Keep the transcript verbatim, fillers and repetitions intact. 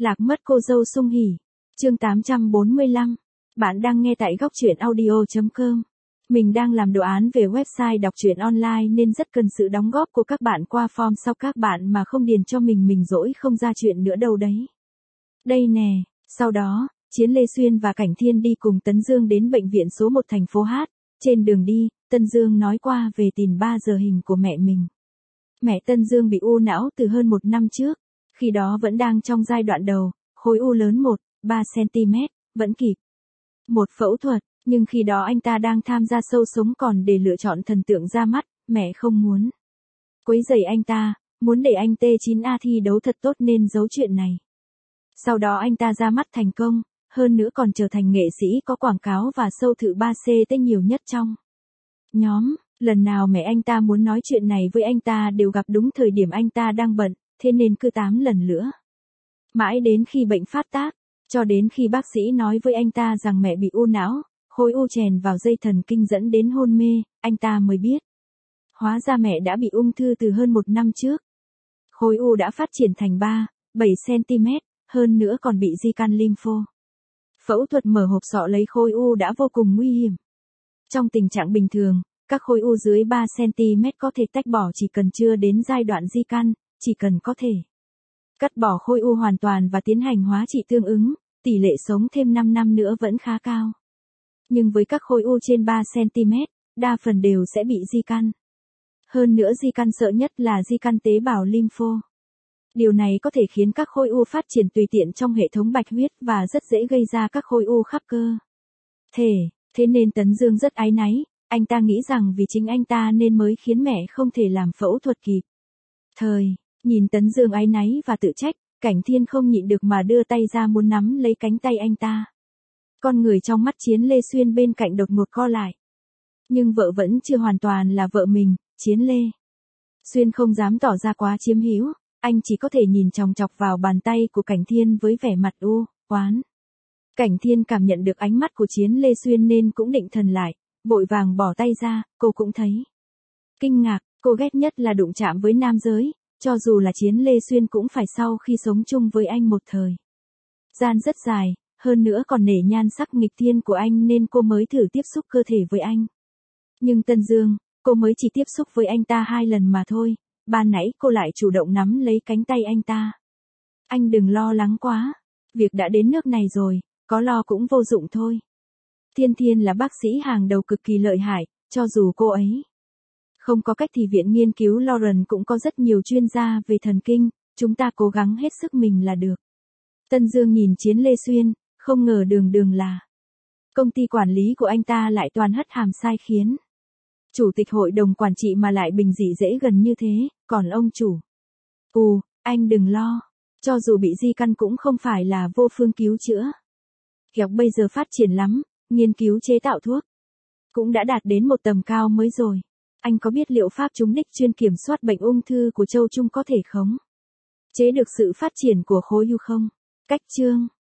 Lạc mất cô dâu Sung Hỉ. Chương tám trăm bốn mươi lăm. Bạn đang nghe tại góc truyện audio chấm com. Mình đang làm đồ án về website đọc truyện online nên rất cần sự đóng góp của các bạn qua form sau các bạn mà không điền cho mình mình dỗi không ra chuyện nữa đâu đấy. Đây nè, sau đó, Chiến Lê Xuyên và Cảnh Thiên đi cùng Tấn Dương đến bệnh viện số một thành phố Hát. Trên đường đi, Tân Dương nói qua về tin ba giờ hình của mẹ mình. Mẹ Tân Dương bị u não từ hơn một năm trước, khi đó vẫn đang trong giai đoạn đầu, khối u lớn một phẩy ba xăng-ti-mét, vẫn kịp một phẫu thuật, nhưng khi đó anh ta đang tham gia sâu sống còn để lựa chọn thần tượng ra mắt, mẹ không muốn quấy rầy anh ta, muốn để anh T chín A thi đấu thật tốt nên giấu chuyện này. Sau đó anh ta ra mắt thành công, hơn nữa còn trở thành nghệ sĩ có quảng cáo và show thử ba xê-tê nhiều nhất trong nhóm. Lần nào mẹ anh ta muốn nói chuyện này với anh ta đều gặp đúng thời điểm anh ta đang bận, thế nên cứ tám lần nữa. Mãi đến khi bệnh phát tác, cho đến khi bác sĩ nói với anh ta rằng mẹ bị u não, khối u chèn vào dây thần kinh dẫn đến hôn mê, anh ta mới biết. Hóa ra mẹ đã bị ung thư từ hơn một năm trước. Khối u đã phát triển thành ba phẩy bảy xăng-ti-mét, hơn nữa còn bị di căn lympho. Phẫu thuật mở hộp sọ lấy khối u đã vô cùng nguy hiểm. Trong tình trạng bình thường, các khối u dưới ba xăng-ti-mét có thể tách bỏ chỉ cần chưa đến giai đoạn di căn, chỉ cần có thể cắt bỏ khối u hoàn toàn và tiến hành hóa trị tương ứng, tỷ lệ sống thêm năm năm nữa vẫn khá cao. Nhưng với các khối u trên ba xăng-ti-mét, đa phần đều sẽ bị di căn. Hơn nữa di căn sợ nhất là di căn tế bào lympho. Điều này có thể khiến các khối u phát triển tùy tiện trong hệ thống bạch huyết và rất dễ gây ra các khối u khắp cơ thể. Thế nên Tấn Dương rất áy náy, anh ta nghĩ rằng vì chính anh ta nên mới khiến mẹ không thể làm phẫu thuật kịp thời. Nhìn Tấn Dương áy náy và tự trách, Cảnh Thiên không nhịn được mà đưa tay ra muốn nắm lấy cánh tay anh ta. Con người trong mắt Chiến Lê Xuyên bên cạnh đột ngột co lại. Nhưng vợ vẫn chưa hoàn toàn là vợ mình, Chiến Lê Xuyên không dám tỏ ra quá chiếm hữu, anh chỉ có thể nhìn chòng chọc vào bàn tay của Cảnh Thiên với vẻ mặt u oán. Cảnh Thiên cảm nhận được ánh mắt của Chiến Lê Xuyên nên cũng định thần lại, vội vàng bỏ tay ra, cô cũng thấy kinh ngạc, cô ghét nhất là đụng chạm với nam giới, cho dù là Chiến Lê Xuyên cũng phải sau khi sống chung với anh một thời gian rất dài, hơn nữa còn nể nhan sắc nghịch thiên của anh nên cô mới thử tiếp xúc cơ thể với anh. Nhưng Tân Dương, cô mới chỉ tiếp xúc với anh ta hai lần mà thôi, ban nãy cô lại chủ động nắm lấy cánh tay anh ta. Anh đừng lo lắng quá, việc đã đến nước này rồi, có lo cũng vô dụng thôi. Thiên Thiên là bác sĩ hàng đầu cực kỳ lợi hại, cho dù cô ấy không có cách thì viện nghiên cứu Lauren cũng có rất nhiều chuyên gia về thần kinh, chúng ta cố gắng hết sức mình là được. Tân Dương nhìn Chiến Lê Xuyên, không ngờ đường đường là công ty quản lý của anh ta lại toàn hất hàm sai khiến chủ tịch hội đồng quản trị mà lại bình dị dễ gần như thế, còn ông chủ. Ù, anh đừng lo, cho dù bị di căn cũng không phải là vô phương cứu chữa. Kẹo bây giờ phát triển lắm, nghiên cứu chế tạo thuốc cũng đã đạt đến một tầm cao mới rồi. Anh có biết liệu pháp trúng đích chuyên kiểm soát bệnh ung thư của châu Trung có thể khống chế được sự phát triển của khối u không? Cách chương